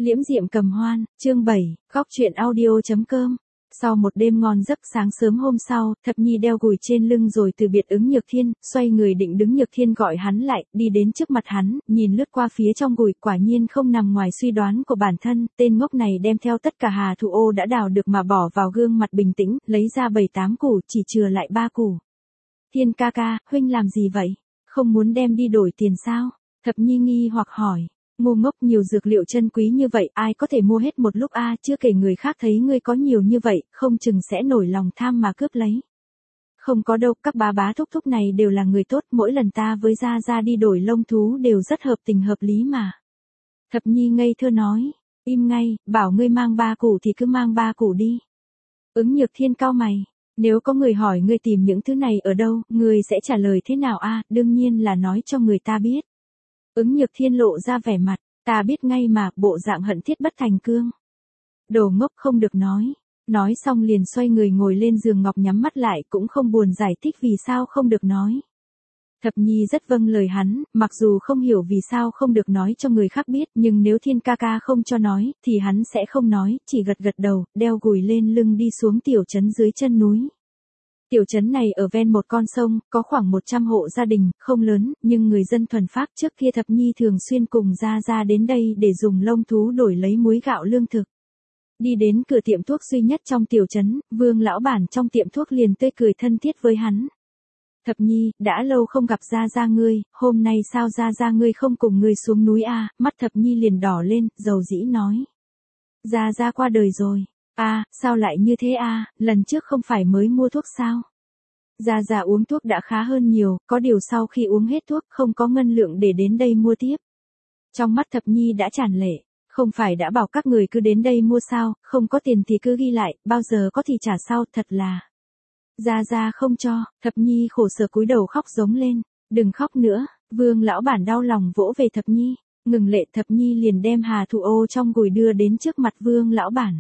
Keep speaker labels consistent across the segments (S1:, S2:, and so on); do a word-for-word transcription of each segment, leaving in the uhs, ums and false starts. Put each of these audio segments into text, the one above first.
S1: Liễm diệm cầm hoan, chương bảy, góc truyện audio.com. Sau một đêm ngon giấc, sáng sớm hôm sau, Thập Nhi đeo gùi trên lưng rồi từ biệt ứng Nhược Thiên, xoay người định đứng. Nhược Thiên gọi hắn lại, đi đến trước mặt hắn, nhìn lướt qua phía trong gùi, quả nhiên không nằm ngoài suy đoán của bản thân, tên ngốc này đem theo tất cả hà thủ ô đã đào được mà bỏ vào gương mặt bình tĩnh, lấy ra bảy tám củ, chỉ chừa lại ba củ. Thiên ca ca, huynh làm gì vậy? Không muốn đem đi đổi tiền sao? Thập Nhi nghi hoặc hỏi. Ngu ngốc, nhiều dược liệu chân quý như vậy, ai có thể mua hết một lúc a? Chưa kể người khác thấy ngươi có nhiều như vậy, không chừng sẽ nổi lòng tham mà cướp lấy. Không có đâu, các bá bá thúc thúc này đều là người tốt, mỗi lần ta với Gia Gia đi đổi lông thú đều rất hợp tình hợp lý mà. Thập Nhi ngây thơ nói, im ngay, bảo ngươi mang ba củ thì cứ mang ba củ đi. Ứng Nhược Thiên cau mày, nếu có người hỏi ngươi tìm những thứ này ở đâu, ngươi sẽ trả lời thế nào a? Đương nhiên là nói cho người ta biết. Ứng Nhược Thiên lộ ra vẻ mặt, ta biết ngay mà, bộ dạng hận thiết bất thành cương. Đồ ngốc, không được nói. Nói xong liền xoay người ngồi lên giường ngọc, nhắm mắt lại, cũng không buồn giải thích vì sao không được nói. Thập Nhi rất vâng lời hắn, mặc dù không hiểu vì sao không được nói cho người khác biết, nhưng nếu Thiên ca ca không cho nói, thì hắn sẽ không nói, chỉ gật gật đầu, đeo gùi lên lưng đi xuống tiểu trấn dưới chân núi. Tiểu trấn này ở ven một con sông, có khoảng một trăm hộ gia đình, không lớn, nhưng người dân thuần phác. Trước kia Thập Nhi thường xuyên cùng Gia Gia đến đây để dùng lông thú đổi lấy muối gạo lương thực. Đi đến cửa tiệm thuốc duy nhất trong tiểu trấn, Vương lão bản trong tiệm thuốc liền tươi cười thân thiết với hắn. Thập Nhi, đã lâu không gặp Gia Gia ngươi, hôm nay sao Gia Gia ngươi không cùng ngươi xuống núi a? Mắt Thập Nhi liền đỏ lên, dầu dĩ nói. Gia Gia qua đời rồi. A, sao lại như thế a? Lần trước không phải mới mua thuốc sao? Gia Gia uống thuốc đã khá hơn nhiều, có điều sau khi uống hết thuốc không có ngân lượng để đến đây mua tiếp. Trong mắt Thập Nhi đã tràn lệ, không phải đã bảo các người cứ đến đây mua sao, không có tiền thì cứ ghi lại, bao giờ có thì trả sau, thật là. Gia Gia không cho. Thập Nhi khổ sở cúi đầu khóc giống lên, đừng khóc nữa. Vương lão bản đau lòng vỗ về Thập Nhi, ngừng lệ. Thập Nhi liền đem hà thủ ô trong gùi đưa đến trước mặt Vương lão bản.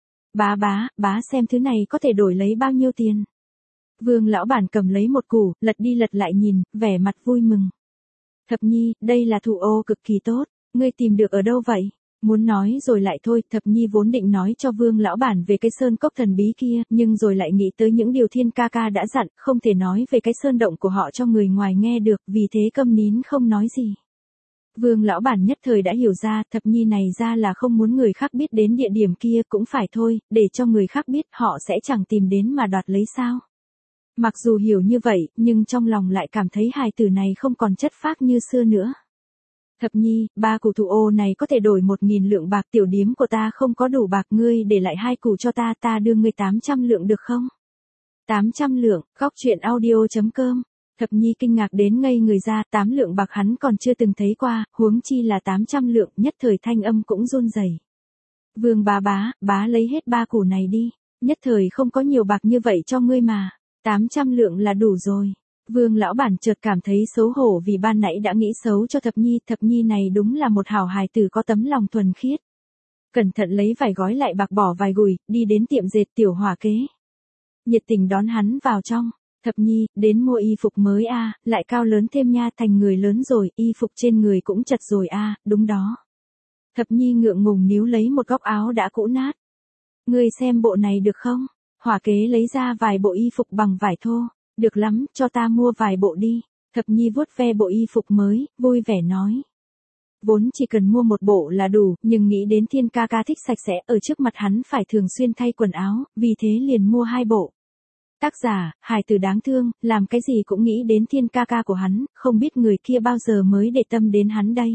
S1: Bá bá, bá xem thứ này có thể đổi lấy bao nhiêu tiền. Vương lão bản cầm lấy một củ, lật đi lật lại nhìn, vẻ mặt vui mừng. Thập Nhi, đây là thủ ô cực kỳ tốt, ngươi tìm được ở đâu vậy? Muốn nói rồi lại thôi. Thập Nhi vốn định nói cho Vương lão bản về cái sơn cốc thần bí kia, nhưng rồi lại nghĩ tới những điều Thiên ca ca đã dặn, không thể nói về cái sơn động của họ cho người ngoài nghe được, vì thế câm nín không nói gì. Vương lão bản nhất thời đã hiểu ra, Thập Nhi này ra là không muốn người khác biết đến địa điểm kia, cũng phải thôi, để cho người khác biết họ sẽ chẳng tìm đến mà đoạt lấy sao. Mặc dù hiểu như vậy, nhưng trong lòng lại cảm thấy hài tử này không còn chất phác như xưa nữa. Thập Nhi, ba củ thủ ô này có thể đổi một nghìn lượng bạc, tiểu điếm của ta không có đủ bạc, ngươi để lại hai củ cho ta, ta đưa ngươi tám trăm lượng được không? tám trăm lượng, góc truyện audio.com. Thập Nhi kinh ngạc đến ngây người ra, tám lượng bạc hắn còn chưa từng thấy qua, huống chi là tám trăm lượng, nhất thời thanh âm cũng run rẩy. Vương bá bá, bá lấy hết ba củ này đi, nhất thời không có nhiều bạc như vậy cho ngươi mà. tám trăm lượng là đủ rồi. Vương lão bản chợt cảm thấy xấu hổ vì ban nãy đã nghĩ xấu cho Thập Nhi. Thập Nhi này đúng là một hảo hài tử có tấm lòng thuần khiết. Cẩn thận lấy vài gói lại bạc bỏ vài gùi, đi đến tiệm dệt Tiểu Hỏa Kế. Nhiệt tình đón hắn vào trong. Thập Nhi, đến mua y phục mới a, à, lại cao lớn thêm nha, thành người lớn rồi, y phục trên người cũng chật rồi a, à, đúng đó. Thập Nhi ngượng ngùng níu lấy một góc áo đã cũ nát. Ngươi xem bộ này được không? Hỏa Kế lấy ra vài bộ y phục bằng vải thô. Được lắm, cho ta mua vài bộ đi. Thập Nhi vuốt ve bộ y phục mới, vui vẻ nói. Vốn chỉ cần mua một bộ là đủ, nhưng nghĩ đến Thiên ca ca thích sạch sẽ, ở trước mặt hắn phải thường xuyên thay quần áo, vì thế liền mua hai bộ. Tác giả, hài tử đáng thương, làm cái gì cũng nghĩ đến Thiên ca ca của hắn, không biết người kia bao giờ mới để tâm đến hắn đây.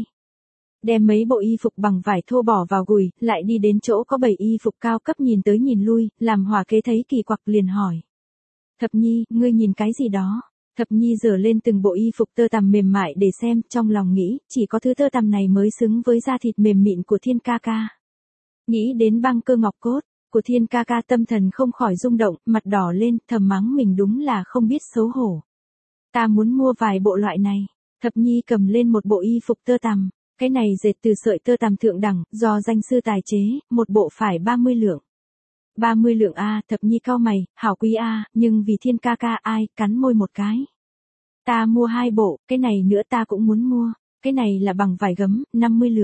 S1: Đem mấy bộ y phục bằng vải thô bỏ vào gùi, lại đi đến chỗ có bày y phục cao cấp nhìn tới nhìn lui, làm Hỏa Kế thấy kỳ quặc liền hỏi. Thập Nhi, ngươi nhìn cái gì đó? Thập Nhi giở lên từng bộ y phục tơ tằm mềm mại để xem, trong lòng nghĩ, chỉ có thứ tơ tằm này mới xứng với da thịt mềm mịn của Thiên ca ca. Nghĩ đến băng cơ ngọc cốt của Thiên ca ca, tâm thần không khỏi rung động, mặt đỏ lên, thầm mắng mình đúng là không biết xấu hổ. Ta muốn mua vài bộ loại này. Thập Nhi cầm lên một bộ y phục tơ tằm, cái này dệt từ sợi tơ tằm thượng đẳng, do danh sư tài chế, một bộ phải ba mươi lượng. ba mươi lượng a, Thập Nhi cau mày, hảo quý a, nhưng vì Thiên ca ca ai, cắn môi một cái. Ta mua hai bộ, cái này nữa ta cũng muốn mua, cái này là bằng vải gấm, năm mươi lượng.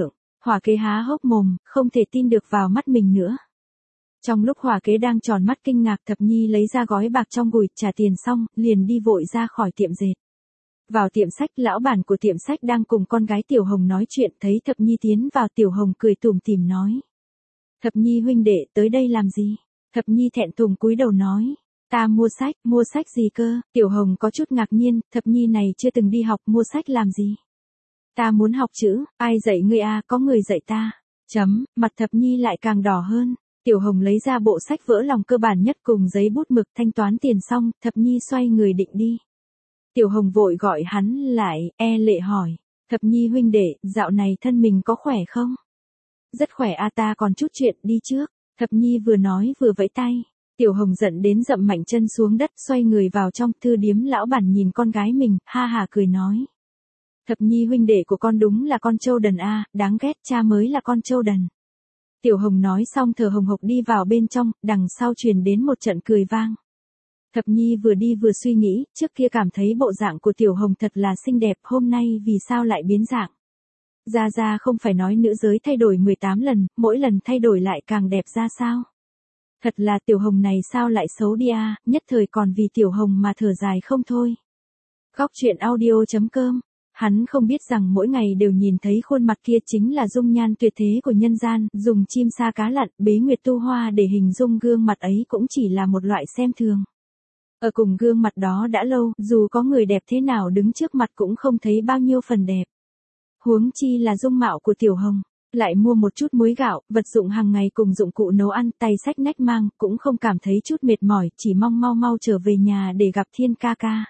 S1: Hỏa kế há hốc mồm, không thể tin được vào mắt mình nữa. Trong lúc hỏa kế đang tròn mắt kinh ngạc, Thập Nhi lấy ra gói bạc trong gùi, trả tiền xong, liền đi vội ra khỏi tiệm dệt. Vào tiệm sách, lão bản của tiệm sách đang cùng con gái Tiểu Hồng nói chuyện, thấy Thập Nhi tiến vào, Tiểu Hồng cười tủm tỉm nói. Thập Nhi huynh đệ, tới đây làm gì? Thập Nhi thẹn thùng cúi đầu nói. Ta mua sách, mua sách gì cơ? Tiểu Hồng có chút ngạc nhiên, Thập Nhi này chưa từng đi học, mua sách làm gì? Ta muốn học chữ, ai dạy ngươi à, có người dạy ta. Chấm, mặt Thập Nhi lại càng đỏ hơn. Tiểu Hồng lấy ra bộ sách vỡ lòng cơ bản nhất cùng giấy bút mực, thanh toán tiền xong, Thập Nhi xoay người định đi. Tiểu Hồng vội gọi hắn lại, e lệ hỏi. Thập Nhi huynh đệ, dạo này thân mình có khỏe không? Rất khỏe a, ta còn chút chuyện, đi trước. Thập Nhi vừa nói vừa vẫy tay. Tiểu Hồng giận đến dậm mạnh chân xuống đất, xoay người vào trong thư điếm. Lão bản nhìn con gái mình, ha hà cười nói. Thập Nhi huynh đệ của con đúng là con trâu đần a, đáng ghét, cha mới là con trâu đần. Tiểu Hồng nói xong thở hồng hộc đi vào bên trong, đằng sau truyền đến một trận cười vang. Thập Nhi vừa đi vừa suy nghĩ, trước kia cảm thấy bộ dạng của Tiểu Hồng thật là xinh đẹp, hôm nay vì sao lại biến dạng. Gia Gia không phải nói nữ giới thay đổi mười tám lần, mỗi lần thay đổi lại càng đẹp ra sao. Thật là Tiểu Hồng này sao lại xấu đi a, nhất thời còn vì Tiểu Hồng mà thở dài không thôi. Góc truyện audio chấm com. Hắn không biết rằng mỗi ngày đều nhìn thấy khuôn mặt kia chính là dung nhan tuyệt thế của nhân gian, dùng chim sa cá lặn, bế nguyệt tu hoa để hình dung gương mặt ấy cũng chỉ là một loại xem thường. Ở cùng gương mặt đó đã lâu, dù có người đẹp thế nào đứng trước mặt cũng không thấy bao nhiêu phần đẹp. Huống chi là dung mạo của Tiểu Hồng, lại mua một chút muối gạo, vật dụng hàng ngày cùng dụng cụ nấu ăn, tay xách nách mang, cũng không cảm thấy chút mệt mỏi, chỉ mong mau mau trở về nhà để gặp Thiên ca ca.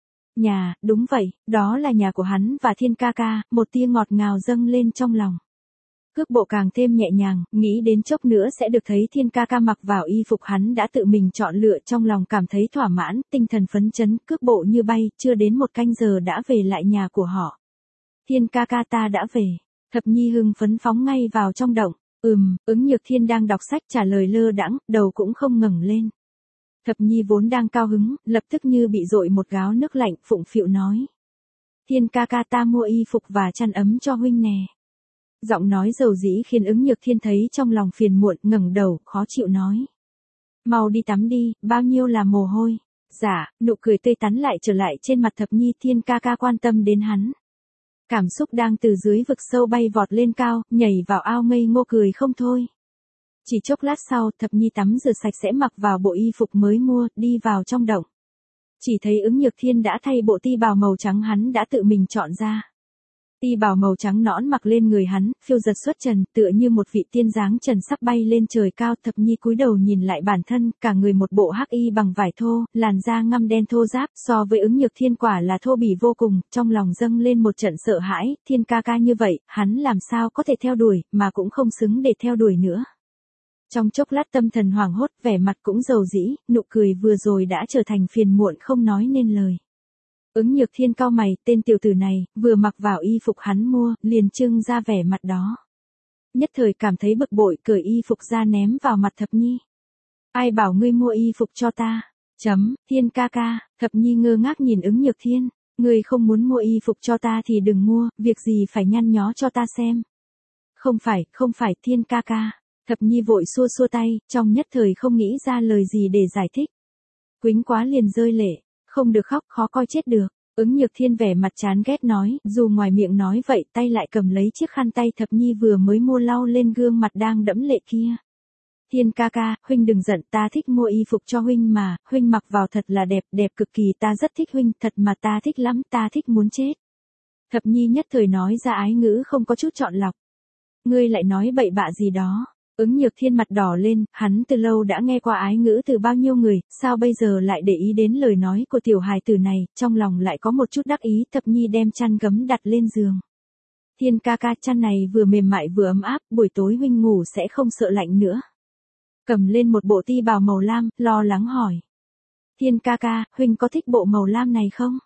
S1: Nhà, đúng vậy, đó là nhà của hắn và Thiên ca ca, một tia ngọt ngào dâng lên trong lòng. Cước bộ càng thêm nhẹ nhàng, nghĩ đến chốc nữa sẽ được thấy Thiên ca ca mặc vào y phục hắn đã tự mình chọn lựa, trong lòng cảm thấy thỏa mãn, tinh thần phấn chấn, cước bộ như bay, chưa đến một canh giờ đã về lại nhà của họ. Thiên ca ca ta đã về. Thập Nhi hưng phấn phóng ngay vào trong động. Ừm, Ứng Nhược Thiên đang đọc sách trả lời lơ đãng, đầu cũng không ngẩng lên. Thập Nhi vốn đang cao hứng, lập tức như bị dội một gáo nước lạnh, phụng phịu nói. Thiên ca ca, ta mua y phục và chăn ấm cho huynh nè. Giọng nói dầu dĩ khiến Ứng Nhược Thiên thấy trong lòng phiền muộn, ngẩng đầu, khó chịu nói. Mau đi tắm đi, bao nhiêu là mồ hôi. Dạ, nụ cười tươi tắn lại trở lại trên mặt Thập Nhi. Thiên ca ca quan tâm đến hắn. Cảm xúc đang từ dưới vực sâu bay vọt lên cao, nhảy vào ao ngây ngô cười không thôi. Chỉ chốc lát sau, Thập Nhi tắm rửa sạch sẽ mặc vào bộ y phục mới mua, đi vào trong động. Chỉ thấy Ứng Nhược Thiên đã thay bộ ti bào màu trắng hắn đã tự mình chọn ra. Ti bào màu trắng nõn mặc lên người hắn, phiêu giật xuất trần, tựa như một vị tiên dáng trần sắp bay lên trời cao. Thập Nhi cúi đầu nhìn lại bản thân, cả người một bộ hắc y bằng vải thô, làn da ngăm đen thô ráp, so với Ứng Nhược Thiên quả là thô bỉ vô cùng, trong lòng dâng lên một trận sợ hãi. Thiên ca ca như vậy, hắn làm sao có thể theo đuổi, mà cũng không xứng để theo đuổi nữa. Trong chốc lát tâm thần hoảng hốt, vẻ mặt cũng dầu dĩ, nụ cười vừa rồi đã trở thành phiền muộn không nói nên lời. Ứng Nhược Thiên cau mày, tên tiểu tử này, vừa mặc vào y phục hắn mua, liền trưng ra vẻ mặt đó. Nhất thời cảm thấy bực bội, cởi y phục ra ném vào mặt Thập Nhi. Ai bảo ngươi mua y phục cho ta? Chấm, Thiên ca ca. Thập Nhi ngơ ngác nhìn Ứng Nhược Thiên. Ngươi không muốn mua y phục cho ta thì đừng mua, việc gì phải nhăn nhó cho ta xem. Không phải, không phải, Thiên ca ca. Thập Nhi vội xua xua tay, trong nhất thời không nghĩ ra lời gì để giải thích. Quýnh quá liền rơi lệ. Không được khóc, khó coi chết được. Ứng Nhược Thiên vẻ mặt chán ghét nói, dù ngoài miệng nói vậy, tay lại cầm lấy chiếc khăn tay Thập Nhi vừa mới mua lau lên gương mặt đang đẫm lệ kia. Thiên ca ca, huynh đừng giận, ta thích mua y phục cho huynh mà, huynh mặc vào thật là đẹp, đẹp cực kỳ, ta rất thích huynh, thật mà ta thích lắm, ta thích muốn chết. Thập Nhi nhất thời nói ra ái ngữ không có chút chọn lọc. Ngươi lại nói bậy bạ gì đó. Ứng Nhược Thiên mặt đỏ lên, hắn từ lâu đã nghe qua ái ngữ từ bao nhiêu người, sao bây giờ lại để ý đến lời nói của tiểu hài tử này, trong lòng lại có một chút đắc ý. Thập Nhi đem chăn gấm đặt lên giường. Thiên ca ca, chăn này vừa mềm mại vừa ấm áp, buổi tối huynh ngủ sẽ không sợ lạnh nữa. Cầm lên một bộ ti bào màu lam, lo lắng hỏi. Thiên ca ca, huynh có thích bộ màu lam này không?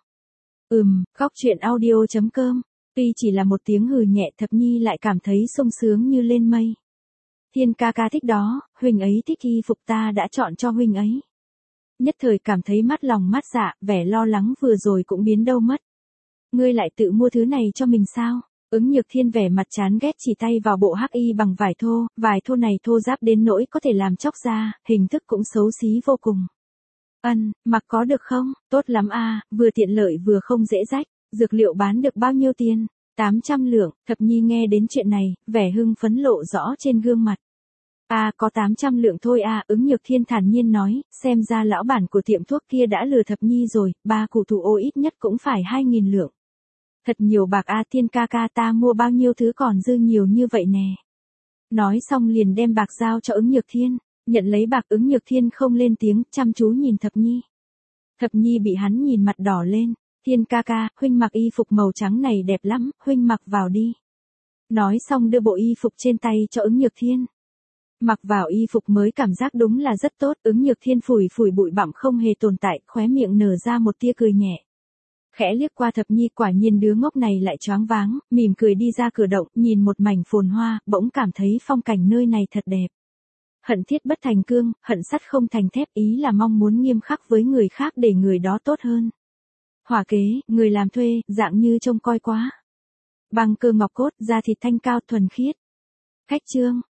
S1: Ừm, góc truyện audio chấm com. Tuy chỉ là một tiếng hừ nhẹ, Thập Nhi lại cảm thấy sung sướng như lên mây. Thiên ca ca thích đó, huynh ấy thích y phục ta đã chọn cho huynh ấy. Nhất thời cảm thấy mát lòng mát dạ, vẻ lo lắng vừa rồi cũng biến đâu mất. Ngươi lại tự mua thứ này cho mình sao? Ứng Nhược Thiên vẻ mặt chán ghét chỉ tay vào bộ hắc y bằng vải thô, vải thô này thô ráp đến nỗi có thể làm chóc da, hình thức cũng xấu xí vô cùng. Ân, mặc có được không? Tốt lắm a, vừa tiện lợi vừa không dễ rách. Dược liệu bán được bao nhiêu tiền? tám trăm lượng, Thập Nhi nghe đến chuyện này, vẻ hưng phấn lộ rõ trên gương mặt. À có tám trăm lượng thôi à, Ứng Nhược Thiên thản nhiên nói, xem ra lão bản của tiệm thuốc kia đã lừa Thập Nhi rồi, ba củ thủ ô ít nhất cũng phải hai nghìn lượng. Thật nhiều bạc a, Thiên ca ca, ta mua bao nhiêu thứ còn dư nhiều như vậy nè. Nói xong liền đem bạc giao cho Ứng Nhược Thiên, nhận lấy bạc. Ứng Nhược Thiên không lên tiếng, chăm chú nhìn Thập Nhi. Thập Nhi bị hắn nhìn mặt đỏ lên, Thiên ca ca, huynh mặc y phục màu trắng này đẹp lắm, huynh mặc vào đi. Nói xong đưa bộ y phục trên tay cho Ứng Nhược Thiên. Mặc vào y phục mới cảm giác đúng là rất tốt. Ứng Nhược Thiên phủi phủi bụi bặm không hề tồn tại, khóe miệng nở ra một tia cười nhẹ. Khẽ liếc qua Thập Nhi, quả nhiên đứa ngốc này lại choáng váng, mỉm cười đi ra cửa động, nhìn một mảnh phồn hoa, bỗng cảm thấy phong cảnh nơi này thật đẹp. Hận thiết bất thành cương, hận sắt không thành thép, ý là mong muốn nghiêm khắc với người khác để người đó tốt hơn. Hỏa kế, người làm thuê, dạng như trông coi quá. Băng cơ ngọc cốt, da thịt thanh cao thuần khiết. Khách trương,